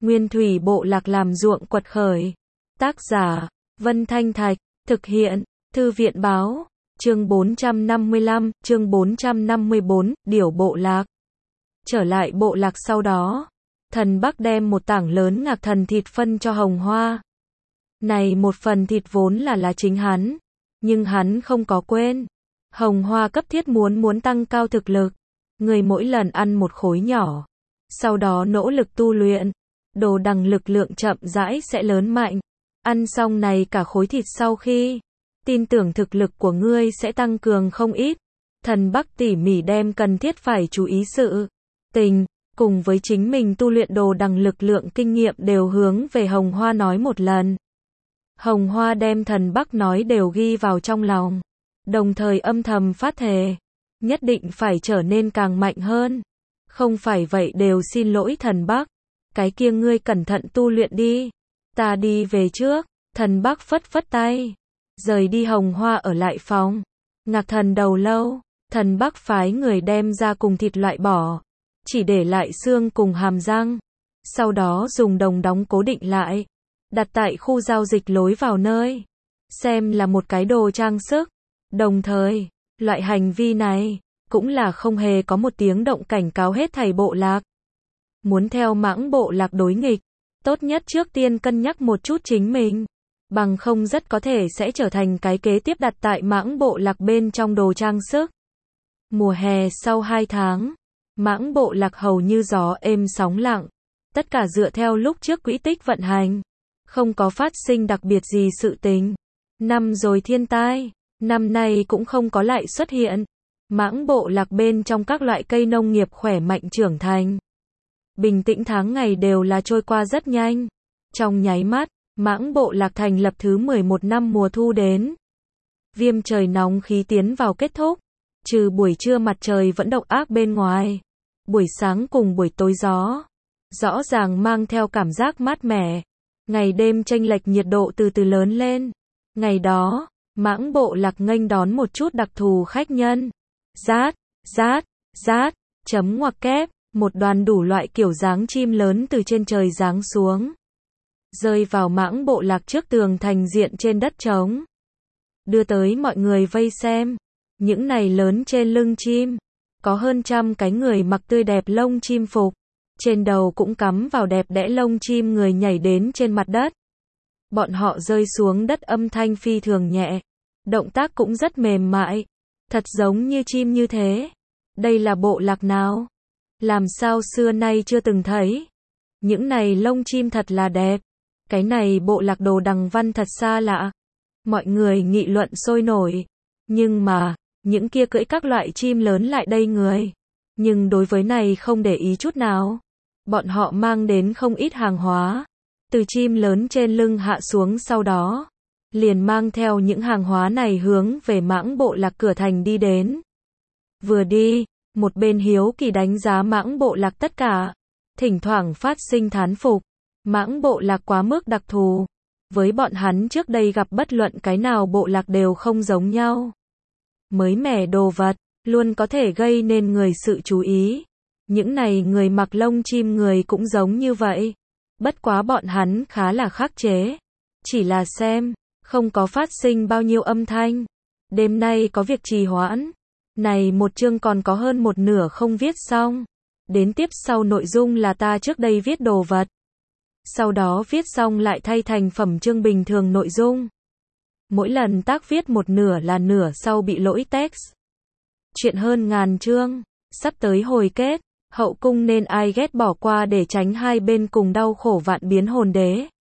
Nguyên thủy bộ lạc làm ruộng quật khởi. Tác giả, Vân Thanh Thạch, thực hiện, Thư viện báo, chương 455, chương 454, điểu bộ lạc. Trở lại bộ lạc sau đó, thần Bắc đem một tảng lớn ngạc thần thịt phân cho Hồng Hoa. Này một phần thịt vốn là chính hắn, nhưng hắn không có quên. Hồng Hoa cấp thiết muốn tăng cao thực lực, người mỗi lần ăn một khối nhỏ, sau đó nỗ lực tu luyện, đồ đằng lực lượng chậm rãi sẽ lớn mạnh. Ăn xong này cả khối thịt sau khi, tin tưởng thực lực của ngươi sẽ tăng cường không ít. Thần Bắc tỉ mỉ đem cần thiết phải chú ý sự tình, cùng với chính mình tu luyện đồ đằng lực lượng kinh nghiệm đều hướng về Hồng Hoa nói một lần. Hồng Hoa đem thần Bắc nói đều ghi vào trong lòng, đồng thời âm thầm phát thề, nhất định phải trở nên càng mạnh hơn. Không phải vậy đều xin lỗi thần Bắc, cái kia ngươi cẩn thận tu luyện đi, ta đi về trước. Thần Bắc phất phất tay, rời đi. Hồng Hoa ở lại phòng ngạc thần đầu lâu, thần Bắc phái người đem ra cùng thịt loại bỏ, chỉ để lại xương cùng hàm răng, sau đó dùng đồng đóng cố định lại, đặt tại khu giao dịch lối vào nơi, xem là một cái đồ trang sức. Đồng thời, loại hành vi này, cũng là không hề có một tiếng động cảnh cáo hết thảy bộ lạc. Muốn theo mãng bộ lạc đối nghịch, tốt nhất trước tiên cân nhắc một chút chính mình, bằng không rất có thể sẽ trở thành cái kế tiếp đặt tại mãng bộ lạc bên trong đồ trang sức. Mùa hè sau 2 tháng, mãng bộ lạc hầu như gió êm sóng lặng, tất cả dựa theo lúc trước quỹ tích vận hành, không có phát sinh đặc biệt gì sự tình. Năm rồi thiên tai, năm nay cũng không có lại xuất hiện. Mãng bộ lạc bên trong các loại cây nông nghiệp khỏe mạnh trưởng thành. Bình tĩnh tháng ngày đều là trôi qua rất nhanh. Trong nháy mắt, mãng bộ lạc thành lập thứ 11 năm mùa thu đến. Viêm trời nóng khí tiến vào kết thúc. Trừ buổi trưa mặt trời vẫn độc ác bên ngoài, buổi sáng cùng buổi tối gió rõ ràng mang theo cảm giác mát mẻ. Ngày đêm chênh lệch nhiệt độ từ từ lớn lên. Ngày đó, mãng bộ lạc nghênh đón một chút đặc thù khách nhân. Rát, rát, rát, chấm ngoặc kép, một đoàn đủ loại kiểu dáng chim lớn từ trên trời giáng xuống, rơi vào mãng bộ lạc trước tường thành diện trên đất trống, đưa tới mọi người vây xem. Những này lớn trên lưng chim, có hơn 100 cái người mặc tươi đẹp lông chim phục, trên đầu cũng cắm vào đẹp đẽ lông chim người nhảy đến trên mặt đất. Bọn họ rơi xuống đất âm thanh phi thường nhẹ, động tác cũng rất mềm mại, thật giống như chim như thế. Đây là bộ lạc nào? Làm sao xưa nay chưa từng thấy? Những này lông chim thật là đẹp. Cái này bộ lạc đồ đằng văn thật xa lạ. Mọi người nghị luận sôi nổi. Nhưng mà, những kia cưỡi các loại chim lớn lại đây người, nhưng đối với này không để ý chút nào. Bọn họ mang đến không ít hàng hóa, từ chim lớn trên lưng hạ xuống, sau đó liền mang theo những hàng hóa này hướng về mãng bộ lạc cửa thành đi đến. Vừa đi, một bên hiếu kỳ đánh giá mãng bộ lạc tất cả, thỉnh thoảng phát sinh thán phục. Mãng bộ lạc quá mức đặc thù, với bọn hắn trước đây gặp bất luận cái nào bộ lạc đều không giống nhau. Mới mẻ đồ vật, luôn có thể gây nên người sự chú ý. Những này người mặc lông chim người cũng giống như vậy. Bất quá bọn hắn khá là khắc chế. Chỉ là xem, không có phát sinh bao nhiêu âm thanh. Đêm nay có việc trì hoãn. Này một chương còn có hơn một nửa không viết xong. Đến tiếp sau nội dung là ta trước đây viết đồ vật. Sau đó viết xong lại thay thành phẩm chương bình thường nội dung. Mỗi lần tác viết một nửa là nửa sau bị lỗi text. Chuyện hơn ngàn chương, sắp tới hồi kết, hậu cung nên ai ghét bỏ qua để tránh hai bên cùng đau khổ vạn biến hồn đế.